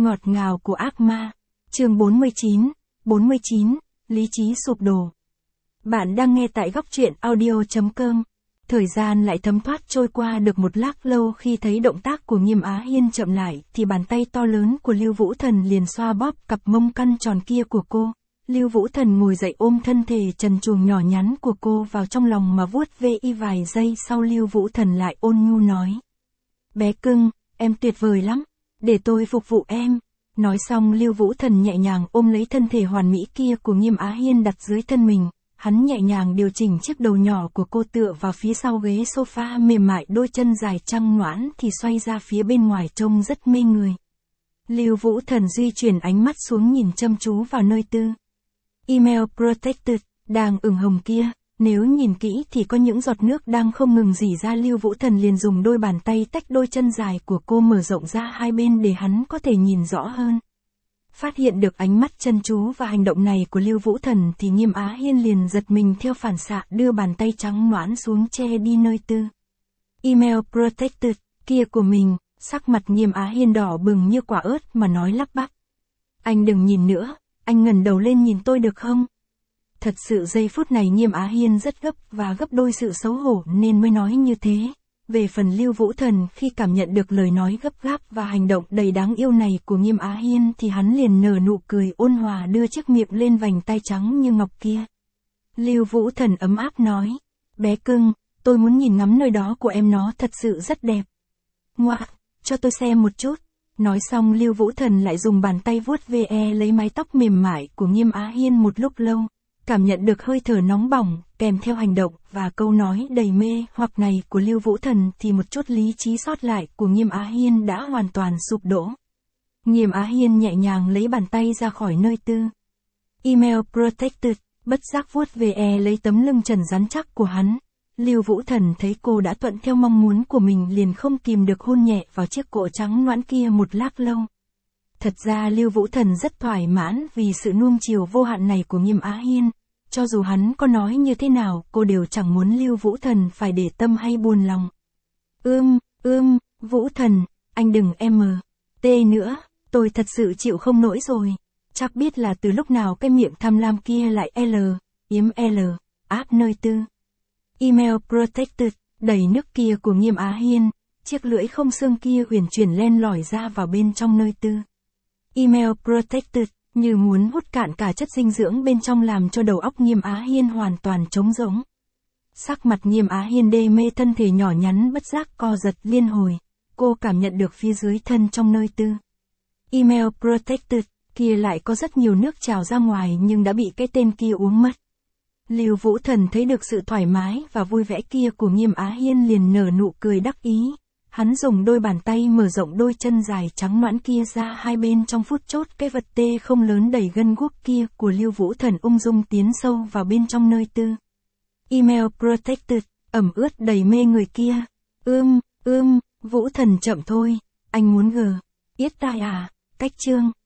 Ngọt ngào của ác ma. Chương 49, lý trí sụp đổ. Bạn đang nghe tại góc truyện audio.com. Thời gian lại thấm thoát trôi qua được một lát lâu, khi thấy động tác của Nghiêm Á Hiên chậm lại, thì bàn tay to lớn của Lưu Vũ Thần liền xoa bóp cặp mông căn tròn kia của cô. Lưu Vũ Thần ngồi dậy ôm thân thể trần truồng nhỏ nhắn của cô vào trong lòng mà vuốt ve y vài giây sau Lưu Vũ Thần lại ôn nhu nói. Bé cưng, em tuyệt vời lắm, để tôi phục vụ em. Nói xong Lưu Vũ Thần nhẹ nhàng ôm lấy thân thể hoàn mỹ kia của Nghiêm Á Hiên đặt dưới thân mình. Hắn nhẹ nhàng điều chỉnh chiếc đầu nhỏ của cô tựa vào phía sau ghế sofa mềm mại, đôi chân dài trắng nõn thì xoay ra phía bên ngoài trông rất mê người. Lưu Vũ Thần di chuyển ánh mắt xuống nhìn chăm chú vào nơi tư. Email protected, đang ửng hồng kia, nếu nhìn kỹ thì có những giọt nước đang không ngừng rỉ ra. Lưu Vũ Thần liền dùng đôi bàn tay tách đôi chân dài của cô mở rộng ra hai bên để hắn có thể nhìn rõ hơn. Phát hiện được ánh mắt chăm chú và hành động này của Lưu Vũ Thần thì Nghiêm Á Hiên liền giật mình theo phản xạ, đưa bàn tay trắng nõn xuống che đi nơi tư. Email protected kia của mình. Sắc mặt Nghiêm Á Hiên đỏ bừng như quả ớt mà nói lắp bắp. Anh đừng nhìn nữa, anh ngẩng đầu lên nhìn tôi được không? Thật sự giây phút này Nghiêm Á Hiên rất gấp và gấp đôi sự xấu hổ nên mới nói như thế. Về phần Lưu Vũ Thần, khi cảm nhận được lời nói gấp gáp và hành động đầy đáng yêu này của Nghiêm Á Hiên thì hắn liền nở nụ cười ôn hòa, đưa chiếc miệng lên vành tay trắng như ngọc kia. Lưu Vũ Thần ấm áp nói, bé cưng, tôi muốn nhìn ngắm nơi đó của em, nó thật sự rất đẹp. Ngoạ, cho tôi xem một chút. Nói xong Lưu Vũ Thần lại dùng bàn tay vuốt ve lấy mái tóc mềm mại của Nghiêm Á Hiên một lúc lâu. Cảm nhận được hơi thở nóng bỏng, kèm theo hành động và câu nói đầy mê hoặc này của Lưu Vũ Thần thì một chút lý trí sót lại của Nghiêm Á Hiên đã hoàn toàn sụp đổ. Nghiêm Á Hiên nhẹ nhàng lấy bàn tay ra khỏi nơi tư. Email protected, bất giác vuốt ve lấy tấm lưng trần rắn chắc của hắn. Lưu Vũ Thần thấy cô đã thuận theo mong muốn của mình liền không kìm được hôn nhẹ vào chiếc cổ trắng nõn kia một lát lâu. Thật ra Lưu Vũ Thần rất thỏa mãn vì sự nuông chiều vô hạn này của Nghiêm Á Hiên. Cho dù hắn có nói như thế nào, cô đều chẳng muốn Lưu Vũ Thần phải để tâm hay buồn lòng. Vũ Thần, anh đừng tê nữa, tôi thật sự chịu không nổi rồi. Chắc biết là từ lúc nào cái miệng tham lam kia lại áp nơi tư. Email protected, đầy nước kia của Nghiêm Á Hiên, chiếc lưỡi không xương kia huyền chuyển len lỏi ra vào bên trong nơi tư. Email protected, như muốn hút cạn cả chất dinh dưỡng bên trong làm cho đầu óc Nghiêm Á Hiên hoàn toàn trống rỗng. Sắc mặt Nghiêm Á Hiên đê mê, thân thể nhỏ nhắn bất giác co giật liên hồi. Cô cảm nhận được phía dưới thân trong nơi tư. Email protected, kia lại có rất nhiều nước trào ra ngoài nhưng đã bị cái tên kia uống mất. Lưu Vũ Thần thấy được sự thoải mái và vui vẻ kia của Nghiêm Á Hiên liền nở nụ cười đắc ý. Hắn dùng đôi bàn tay mở rộng đôi chân dài trắng nõn kia ra hai bên, trong phút chốc cái vật tê không lớn đầy gân guốc kia của Lưu Vũ Thần ung dung tiến sâu vào bên trong nơi tư. Email protected, ẩm ướt đầy mê người kia. Vũ Thần chậm thôi, anh muốn yết tai à, cách chương.